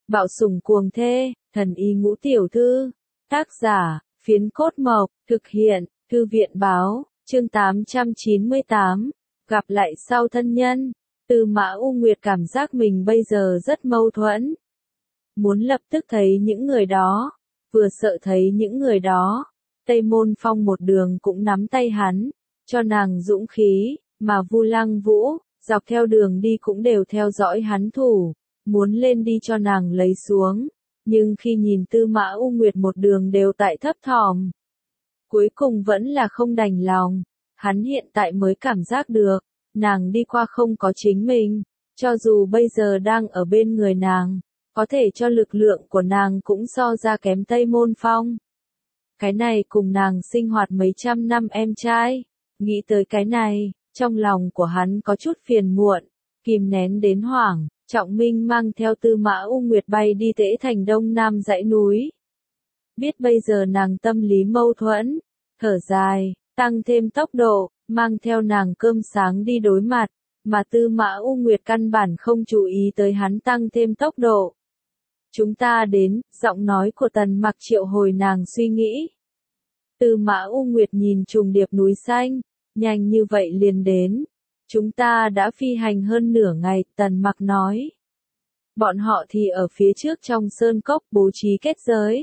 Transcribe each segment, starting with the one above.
Bạo sủng cuồng thê, thần y ngũ tiểu thư. Tác giả, Phiến Cốt Mộc, thực hiện, Thư viện báo, chương 898. Gặp lại sau thân nhân. Tư Mã U Nguyệt cảm giác mình bây giờ rất mâu thuẫn. Muốn lập tức thấy những người đó, vừa sợ thấy những người đó. Tây Môn Phong một đường cũng nắm tay hắn, cho nàng dũng khí, mà Vu Lăng Vũ, dọc theo đường đi cũng đều theo dõi hắn thủ, muốn lên đi cho nàng lấy xuống. Nhưng khi nhìn Tư Mã U Nguyệt một đường đều tại thấp thỏm, cuối cùng vẫn là không đành lòng. Hắn hiện tại mới cảm giác được, nàng đi qua không có chính mình, cho dù bây giờ đang ở bên người nàng, có thể cho lực lượng của nàng cũng so ra kém Tây Môn Phong. Cái này cùng nàng sinh hoạt mấy trăm năm em trai, nghĩ tới cái này, trong lòng của hắn có chút phiền muộn, kìm nén đến hoảng. Trọng Minh mang theo Tư Mã U Nguyệt bay đi Tễ Thành Đông Nam dãy núi. Biết bây giờ nàng tâm lý mâu thuẫn, thở dài, tăng thêm tốc độ, mang theo nàng cơm sáng đi đối mặt, mà Tư Mã U Nguyệt căn bản không chú ý tới hắn tăng thêm tốc độ. Chúng ta đến, giọng nói của Tần Mặc triệu hồi nàng suy nghĩ. Tư Mã U Nguyệt nhìn trùng điệp núi xanh, nhanh như vậy liền đến. Chúng ta đã phi hành hơn nửa ngày, Tần Mặc nói. Bọn họ thì ở phía trước trong sơn cốc bố trí kết giới.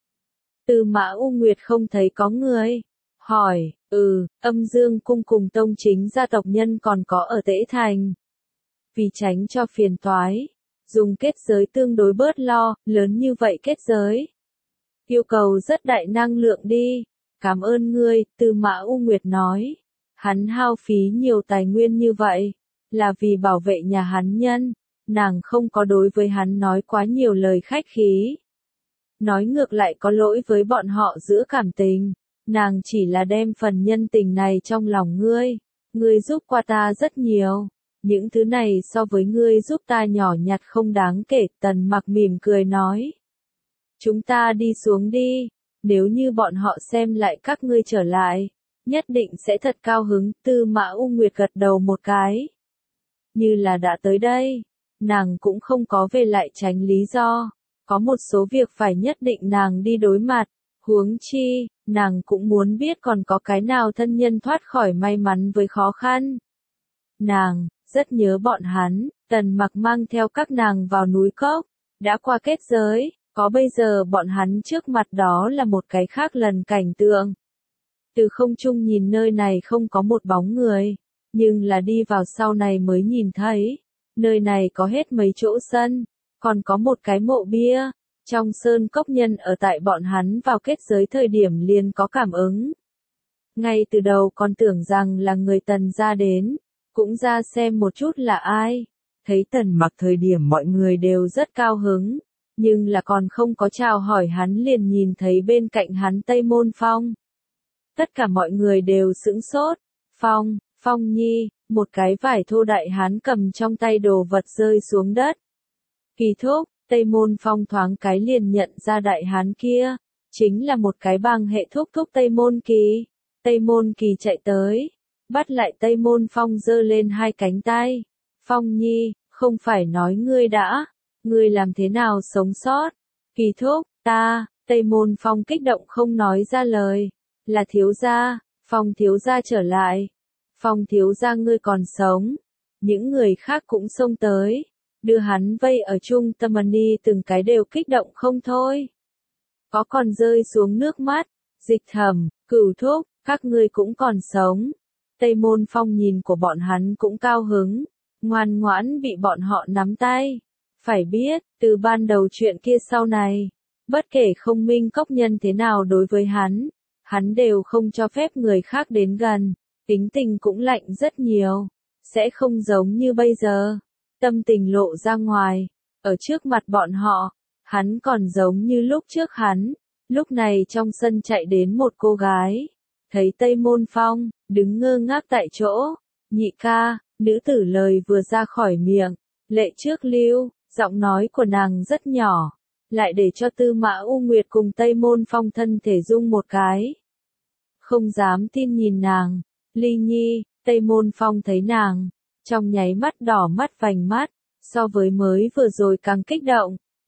Tư Mã U Nguyệt không thấy có người. Hỏi, Âm Dương cung cùng tông chính gia tộc nhân còn có ở Tễ Thành. Vì tránh cho phiền toái, dùng kết giới tương đối bớt lo, lớn như vậy kết giới. Yêu cầu rất đại năng lượng đi. Cảm ơn ngươi, Tư Mã U Nguyệt nói. Hắn hao phí nhiều tài nguyên như vậy, là vì bảo vệ nhà hắn nhân, nàng không có đối với hắn nói quá nhiều lời khách khí. Nói ngược lại có lỗi với bọn họ giữa cảm tình, nàng chỉ là đem phần nhân tình này trong lòng ngươi giúp qua ta rất nhiều, những thứ này so với ngươi giúp ta nhỏ nhặt không đáng kể. Tần Mặc mỉm cười nói. Chúng ta đi xuống đi, nếu như bọn họ xem lại các ngươi trở lại, nhất định sẽ thật cao hứng. Tư Mã U Nguyệt gật đầu một cái. Như là đã tới đây, nàng cũng không có về lại tránh lý do. Có một số việc phải nhất định nàng đi đối mặt, huống chi, nàng cũng muốn biết còn có cái nào thân nhân thoát khỏi may mắn với khó khăn. Nàng, rất nhớ bọn hắn. Tần Mặc mang theo các nàng vào núi cốc, đã qua kết giới, có bây giờ bọn hắn trước mặt đó là một cái khác lần cảnh tượng. Từ không trung nhìn nơi này không có một bóng người, nhưng là đi vào sau này mới nhìn thấy, nơi này có hết mấy chỗ sân, còn có một cái mộ bia, trong sơn cốc nhân ở tại bọn hắn vào kết giới thời điểm liền có cảm ứng. Ngay từ đầu còn tưởng rằng là người Tần gia đến, cũng ra xem một chút là ai, thấy Tần Mặc thời điểm mọi người đều rất cao hứng, nhưng là còn không có chào hỏi hắn liền nhìn thấy bên cạnh hắn Tây Môn Phong. Tất cả mọi người đều sững sốt. Phong nhi, một cái vải thô đại hán cầm trong tay đồ vật rơi xuống đất. Kỳ thúc, Tây Môn Phong thoáng cái liền nhận ra đại hán kia, chính là một cái bang hệ thúc Tây Môn Kỳ. Tây Môn Kỳ chạy tới, bắt lại Tây Môn Phong giơ lên hai cánh tay. Phong nhi, không phải nói ngươi làm thế nào sống sót? Kỳ thúc, Tây Môn Phong kích động không nói ra lời. Là thiếu gia, Phong thiếu gia trở lại. Phong thiếu gia ngươi còn sống. Những người khác cũng xông tới, đưa hắn vây ở trung tâm ni, từng cái đều kích động không thôi. Có còn rơi xuống nước mắt. Dịch Thầm, Cửu thúc, các ngươi cũng còn sống. Tây Môn Phong nhìn của bọn hắn cũng cao hứng, ngoan ngoãn bị bọn họ nắm tay. Phải biết, từ ban đầu chuyện kia sau này, bất kể không minh cốc nhân thế nào đối với hắn đều không cho phép người khác đến gần, tính tình cũng lạnh rất nhiều, sẽ không giống như bây giờ, tâm tình lộ ra ngoài, ở trước mặt bọn họ, hắn còn giống như lúc trước hắn. Lúc này trong sân chạy đến một cô gái, thấy Tây Môn Phong, đứng ngơ ngác tại chỗ. Nhị ca, nữ tử lời vừa ra khỏi miệng, lệ trước lưu, giọng nói của nàng rất nhỏ, lại để cho Tư Mã U Nguyệt cùng Tây Môn Phong thân thể rung một cái. Không dám tin nhìn nàng. Ly Nhi, Tây Môn Phong thấy nàng, trong nháy mắt đỏ mắt vành mắt, so với mới vừa rồi càng kích động.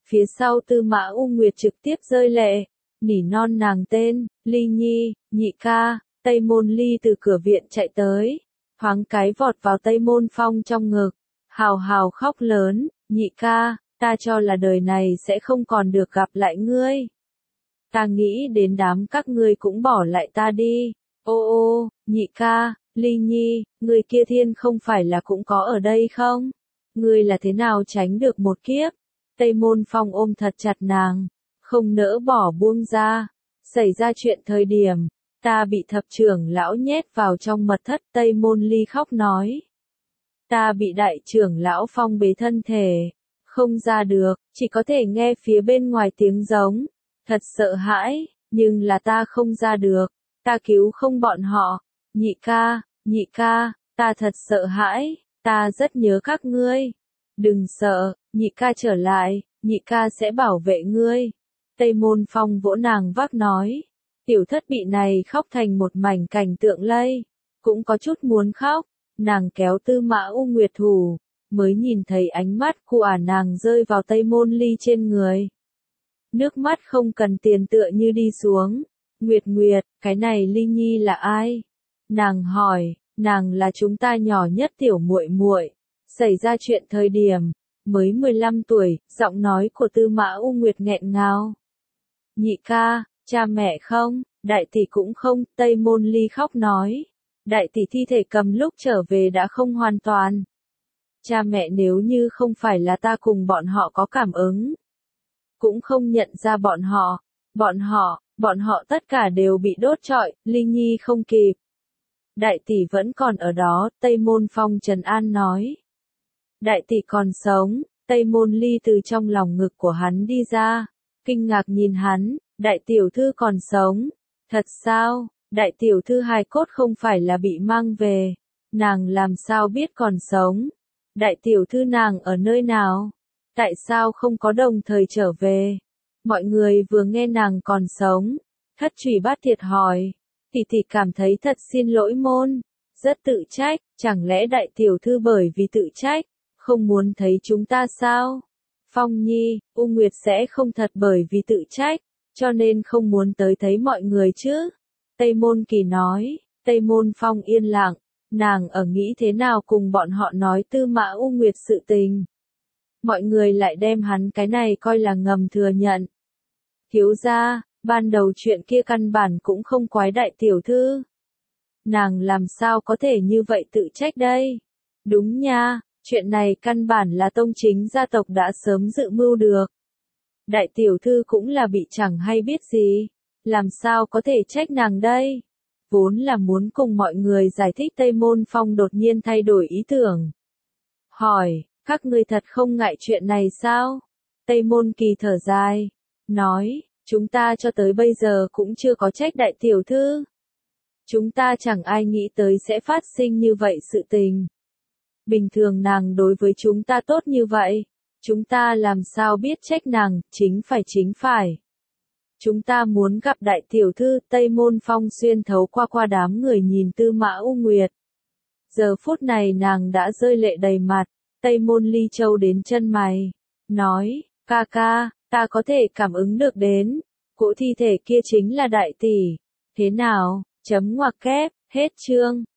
Phía sau Tư Mã U Nguyệt trực tiếp rơi lệ, nỉ non nàng tên, Ly Nhi, nhị ca. Tây Môn Ly từ cửa viện chạy tới, thoáng cái vọt vào Tây Môn Phong trong ngực, hào hào khóc lớn, nhị ca, ta cho là đời này sẽ không còn được gặp lại ngươi. Ta nghĩ đến đám các ngươi cũng bỏ lại ta đi. Ô ô, nhị ca, Ly Nhi, người kia thiên không phải là cũng có ở đây không? Ngươi là thế nào tránh được một kiếp? Tây Môn Phong ôm thật chặt nàng, không nỡ bỏ buông ra. Xảy ra chuyện thời điểm, ta bị thập trưởng lão nhét vào trong mật thất. Tây Môn Ly khóc nói. Ta bị đại trưởng lão phong bế thân thể, không ra được, chỉ có thể nghe phía bên ngoài tiếng giống. Thật sợ hãi, nhưng là ta không ra được, ta cứu không bọn họ. Nhị ca, ta thật sợ hãi, ta rất nhớ các ngươi. Đừng sợ, nhị ca trở lại, nhị ca sẽ bảo vệ ngươi. Tây Môn Phong vỗ nàng vác nói. Tiểu thất bị này khóc thành một mảnh cảnh tượng lây, cũng có chút muốn khóc. Nàng kéo Tư Mã U Nguyệt thủ, mới nhìn thấy ánh mắt của nàng rơi vào Tây Môn Ly trên người. Nước mắt không cần tiền tựa như đi xuống. Nguyệt, cái này Ly Nhi là ai? Nàng hỏi, nàng là chúng ta nhỏ nhất tiểu muội muội. Xảy ra chuyện thời điểm, mới 15 tuổi, giọng nói của Tư Mã U Nguyệt nghẹn ngào. Nhị ca, cha mẹ không, đại tỷ cũng không. Tây Môn Ly khóc nói. Đại tỷ thi thể cầm lúc trở về đã không hoàn toàn. Cha mẹ nếu như không phải là ta cùng bọn họ có cảm ứng, cũng không nhận ra bọn họ tất cả đều bị đốt trọi. Ly Nhi không kịp. Đại tỷ vẫn còn ở đó. Tây Môn Phong trấn an nói. Đại tỷ còn sống. Tây Môn Ly từ trong lòng ngực của hắn đi ra, kinh ngạc nhìn hắn. Đại tiểu thư còn sống. Thật sao? Đại tiểu thư hài cốt không phải là bị mang về, nàng làm sao biết còn sống? Đại tiểu thư nàng ở nơi nào? Tại sao không có đồng thời trở về? Mọi người vừa nghe nàng còn sống, Thất Trùy Bát Thiệt hỏi. Tỷ cảm thấy thật xin lỗi môn, rất tự trách. Chẳng lẽ đại tiểu thư bởi vì tự trách, không muốn thấy chúng ta sao? Phong Nhi, U Nguyệt sẽ không thật bởi vì tự trách, cho nên không muốn tới thấy mọi người chứ? Tây Môn Kỳ nói. Tây Môn Phong yên lặng, nàng ở nghĩ thế nào cùng bọn họ nói Tư Mã U Nguyệt sự tình. Mọi người lại đem hắn cái này coi là ngầm thừa nhận. Thiếu gia, ban đầu chuyện kia căn bản cũng không quái đại tiểu thư. Nàng làm sao có thể như vậy tự trách đây? Đúng nha, chuyện này căn bản là tông chính gia tộc đã sớm dự mưu được. Đại tiểu thư cũng là bị chẳng hay biết gì, làm sao có thể trách nàng đây? Vốn là muốn cùng mọi người giải thích. Tây Môn Phong đột nhiên thay đổi ý tưởng. Hỏi, các ngươi thật không ngại chuyện này sao? Tây Môn Kỳ thở dài, nói, chúng ta cho tới bây giờ cũng chưa có trách đại tiểu thư. Chúng ta chẳng ai nghĩ tới sẽ phát sinh như vậy sự tình. Bình thường nàng đối với chúng ta tốt như vậy, chúng ta làm sao biết trách nàng, chính phải. Chúng ta muốn gặp đại tiểu thư. Tây Môn Phong xuyên thấu qua đám người nhìn Tư Mã U Nguyệt. Giờ phút này nàng đã rơi lệ đầy mặt. Tây Môn Ly Châu đến chân mày, nói, ca, ta có thể cảm ứng được đến, cỗ thi thể kia chính là đại tỷ. Thế nào? Chấm ngoặc kép, hết chương.